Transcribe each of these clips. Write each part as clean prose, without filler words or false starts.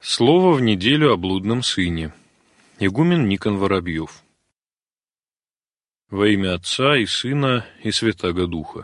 Слово в неделю о блудном сыне. Игумен Никон Воробьев. Во имя Отца и Сына и Святаго Духа.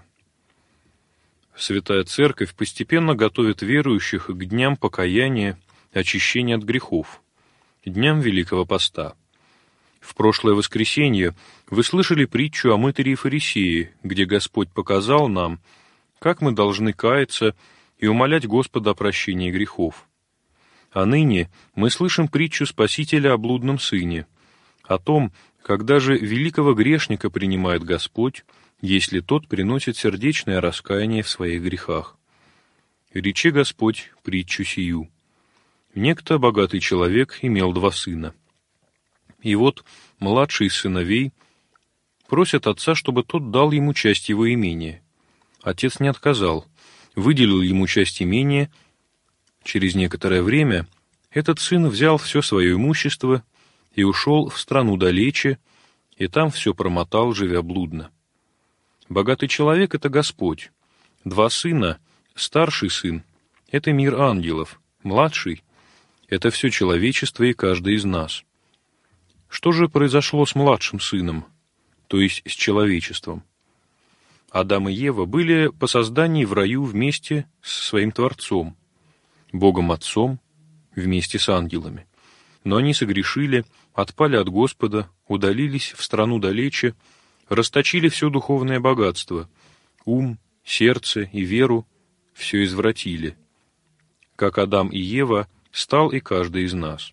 Святая Церковь постепенно готовит верующих к дням покаяния, очищения от грехов, дням Великого Поста. В прошлое воскресенье вы слышали притчу о мытаре и фарисее, где Господь показал нам, как мы должны каяться и умолять Господа о прощении грехов. А ныне мы слышим притчу Спасителя о блудном сыне, о том, когда же великого грешника принимает Господь, если тот приносит сердечное раскаяние в своих грехах. Речи Господь притчу сию. Некто богатый человек имел 2 сына. И вот младший из сыновей просит отца, чтобы тот дал ему часть его имения. Отец не отказал, выделил ему часть имения. Через некоторое время этот сын взял все свое имущество и ушел в страну далече, и там все промотал, живя блудно. Богатый человек — это Господь. 2 сына, старший сын — это мир ангелов, младший — это все человечество и каждый из нас. Что же произошло с младшим сыном, то есть с человечеством? Адам и Ева были по создании в раю вместе со своим Творцом, Богом Отцом, вместе с ангелами. Но они согрешили, отпали от Господа, удалились в страну далече, расточили все духовное богатство, ум, сердце и веру, все извратили. Как Адам и Ева, стал и каждый из нас.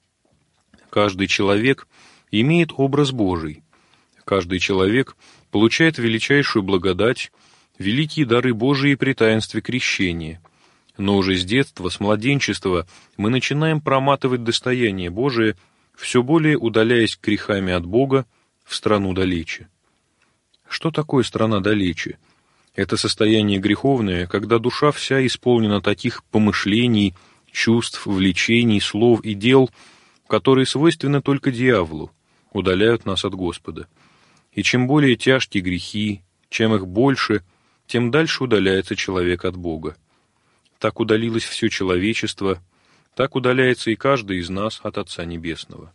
Каждый человек имеет образ Божий. Каждый человек получает величайшую благодать, великие дары Божии при таинстве крещения. Но уже с детства, с младенчества мы начинаем проматывать достояние Божие, все более удаляясь грехами от Бога в страну далече. Что такое страна далече? Это состояние греховное, когда душа вся исполнена таких помышлений, чувств, влечений, слов и дел, которые свойственны только дьяволу, удаляют нас от Господа. И чем более тяжкие грехи, чем их больше, тем дальше удаляется человек от Бога. Так удалилось все человечество, так удаляется и каждый из нас от Отца Небесного.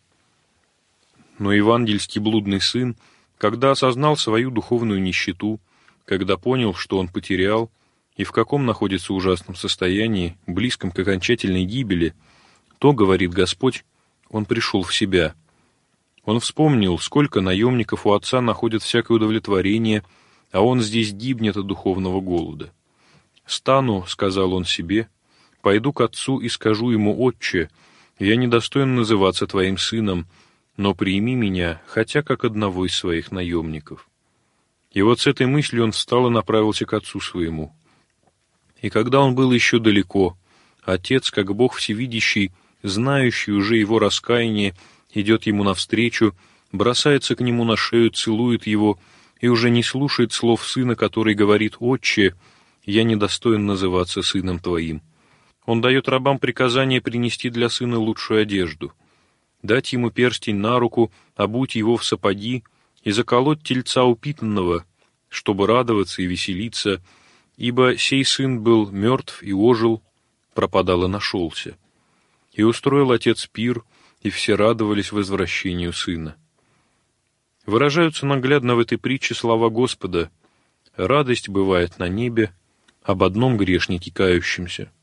Но евангельский блудный сын, когда осознал свою духовную нищету, когда понял, что он потерял, и в каком находится ужасном состоянии, близком к окончательной гибели, то, говорит Господь, он пришел в себя. Он вспомнил, сколько наемников у отца находят всякое удовлетворение, а он здесь гибнет от духовного голода. «Стану, — сказал он себе, — пойду к отцу и скажу ему: Отче, я недостоин называться твоим сыном, но прими меня, хотя как одного из своих наемников». И вот с этой мыслью он встал и направился к отцу своему. И когда он был еще далеко, отец, как Бог всевидящий, знающий уже его раскаяние, идет ему навстречу, бросается к нему на шею, целует его и уже не слушает слов сына, который говорит: «Отче, я недостоин называться сыном твоим». Он дает рабам приказание принести для сына лучшую одежду, дать ему перстень на руку, обуть его в сапоги и заколоть тельца упитанного, чтобы радоваться и веселиться, ибо сей сын был мертв и ожил, пропадал и нашелся. И устроил отец пир, и все радовались возвращению сына. Выражаются наглядно в этой притче слова Господа: «Радость бывает на небе об одном грешнике кающемся».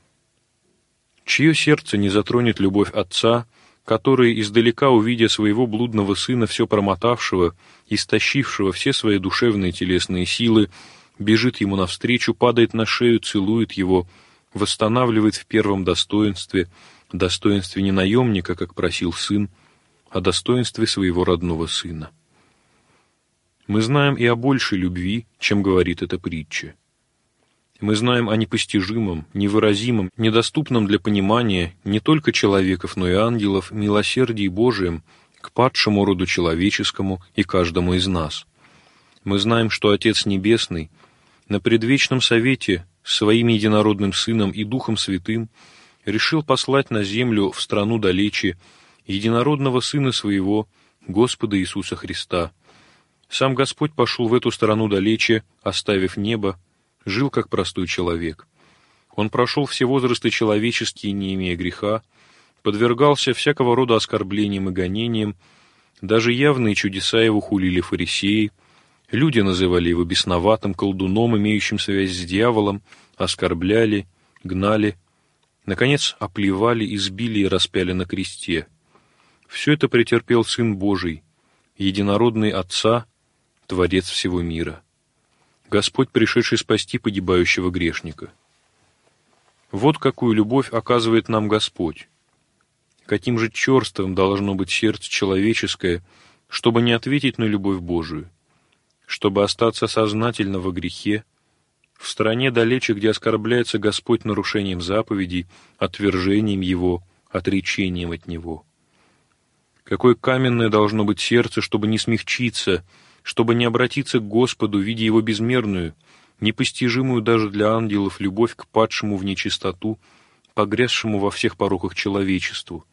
Чье сердце не затронет любовь отца, который, издалека увидя своего блудного сына, все промотавшего, истощившего все свои душевные и телесные силы, бежит ему навстречу, падает на шею, целует его, восстанавливает в первом достоинстве не наемника, как просил сын, а достоинстве своего родного сына. Мы знаем и о большей любви, чем говорит эта притча. Мы знаем о непостижимом, невыразимом, недоступном для понимания не только человеков, но и ангелов, милосердии Божием к падшему роду человеческому и каждому из нас. Мы знаем, что Отец Небесный на предвечном совете с своим единородным Сыном и Духом Святым решил послать на землю в страну далече единородного Сына Своего, Господа Иисуса Христа. Сам Господь пошел в эту страну далече, оставив небо, жил как простой человек. Он прошел все возрасты человеческие, не имея греха, подвергался всякого рода оскорблениям и гонениям, даже явные чудеса его хулили фарисеи, люди называли его бесноватым, колдуном, имеющим связь с дьяволом, оскорбляли, гнали, наконец, оплевали, избили и распяли на кресте. Все это претерпел Сын Божий, единородный Отца, Творец всего мира, Господь, пришедший спасти погибающего грешника. Вот какую любовь оказывает нам Господь. Каким же черствым должно быть сердце человеческое, чтобы не ответить на любовь Божию, чтобы остаться сознательно во грехе, в стране далече, где оскорбляется Господь нарушением заповедей, отвержением Его, отречением от Него. Какое каменное должно быть сердце, чтобы не смягчиться, чтобы не обратиться к Господу, видя Его безмерную, непостижимую даже для ангелов любовь к падшему в нечистоту, погрязшему во всех пороках человечеству.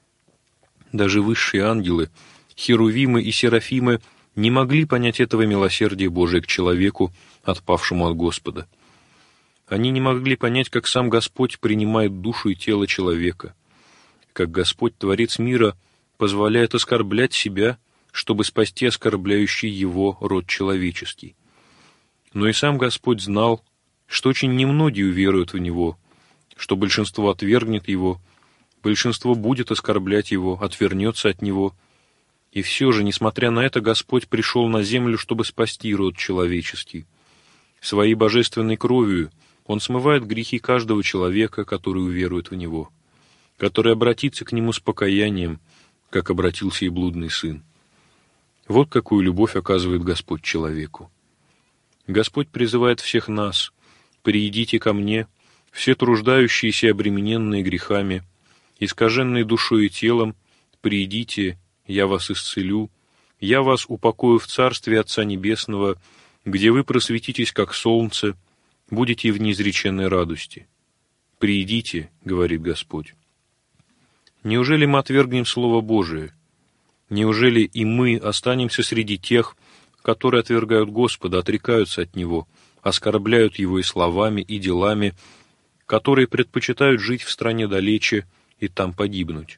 Даже высшие ангелы, херувимы и серафимы, не могли понять этого милосердия Божия к человеку, отпавшему от Господа. Они не могли понять, как сам Господь принимает душу и тело человека, как Господь, Творец мира, позволяет оскорблять себя, чтобы спасти оскорбляющий его род человеческий. Но и сам Господь знал, что очень немногие уверуют в Него, что большинство отвергнет Его, большинство будет оскорблять Его, отвернется от Него. И все же, несмотря на это, Господь пришел на землю, чтобы спасти род человеческий. Своей божественной кровью Он смывает грехи каждого человека, который уверует в Него, который обратится к Нему с покаянием, как обратился и блудный сын. Вот какую любовь оказывает Господь человеку. Господь призывает всех нас: «Приидите ко мне, все труждающиеся и обремененные грехами, искаженные душой и телом, приидите, я вас исцелю, я вас упокою в Царстве Отца Небесного, где вы просветитесь, как солнце, будете в неизреченной радости. Приидите, — говорит Господь». Неужели мы отвергнем Слово Божие? Неужели и мы останемся среди тех, которые отвергают Господа, отрекаются от Него, оскорбляют Его и словами, и делами, которые предпочитают жить в стране далече и там погибнуть?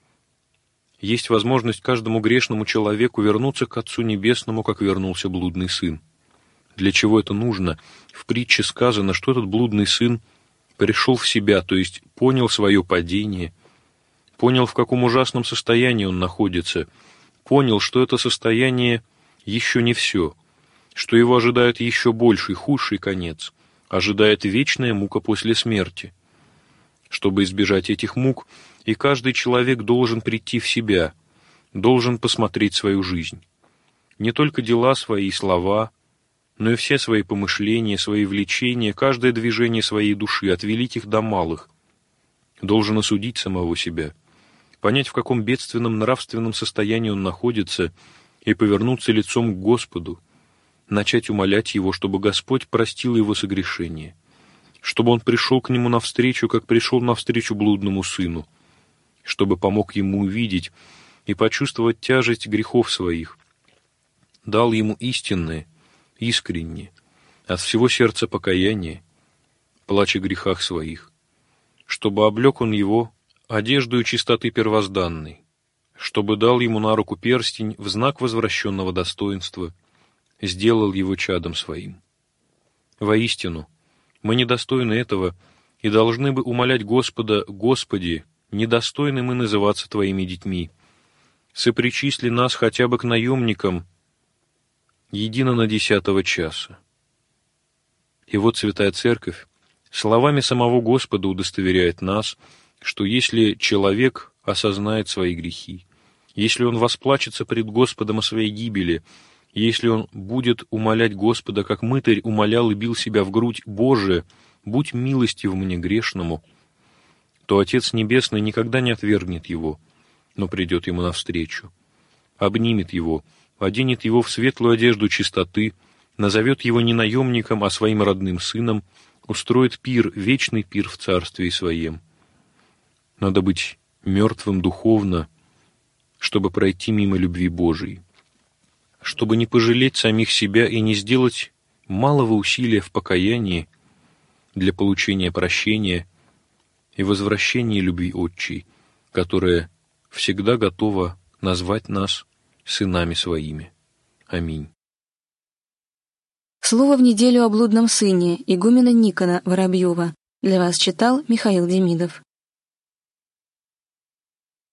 Есть возможность каждому грешному человеку вернуться к Отцу Небесному, как вернулся блудный сын. Для чего это нужно? В притче сказано, что этот блудный сын пришел в себя, то есть понял свое падение, понял, в каком ужасном состоянии он находится, понял, что это состояние еще не все, что его ожидает еще больший, худший конец, ожидает вечная мука после смерти. Чтобы избежать этих мук, и каждый человек должен прийти в себя, должен посмотреть свою жизнь. Не только дела свои и слова, но и все свои помышления, свои влечения, каждое движение своей души, от великих до малых. Должен осудить самого себя, понять, в каком бедственном нравственном состоянии он находится, и повернуться лицом к Господу, начать умолять Его, чтобы Господь простил его согрешение, чтобы он пришел к нему навстречу, как пришел навстречу блудному сыну, чтобы помог ему увидеть и почувствовать тяжесть грехов своих, дал ему истинное, искреннее, от всего сердца покаяние, плач о грехах своих, чтобы облек он его одеждою чистоты первозданной, чтобы дал ему на руку перстень в знак возвращенного достоинства, сделал его чадом своим. Воистину, мы недостойны этого и должны бы умолять Господа: «Господи, недостойны мы называться Твоими детьми. Сопричисли нас хотя бы к наемникам едино на 10-го часа». И вот Святая Церковь словами самого Господа удостоверяет нас, что если человек осознает свои грехи, если он восплачется пред Господом о своей гибели, если он будет умолять Господа, как мытарь умолял и бил себя в грудь: «Боже, будь милостив мне грешному», то Отец Небесный никогда не отвергнет его, но придет ему навстречу, обнимет его, оденет его в светлую одежду чистоты, назовет его не наемником, а своим родным сыном, устроит пир, вечный пир в Царстве Своем. Надо быть мертвым духовно, чтобы пройти мимо любви Божией, чтобы не пожалеть самих себя и не сделать малого усилия в покаянии, для получения прощения и возвращения любви Отчей, которая всегда готова назвать нас сынами своими. Аминь. Слово в неделю о блудном сыне игумена Никона Воробьева. Для вас читал Михаил Демидов.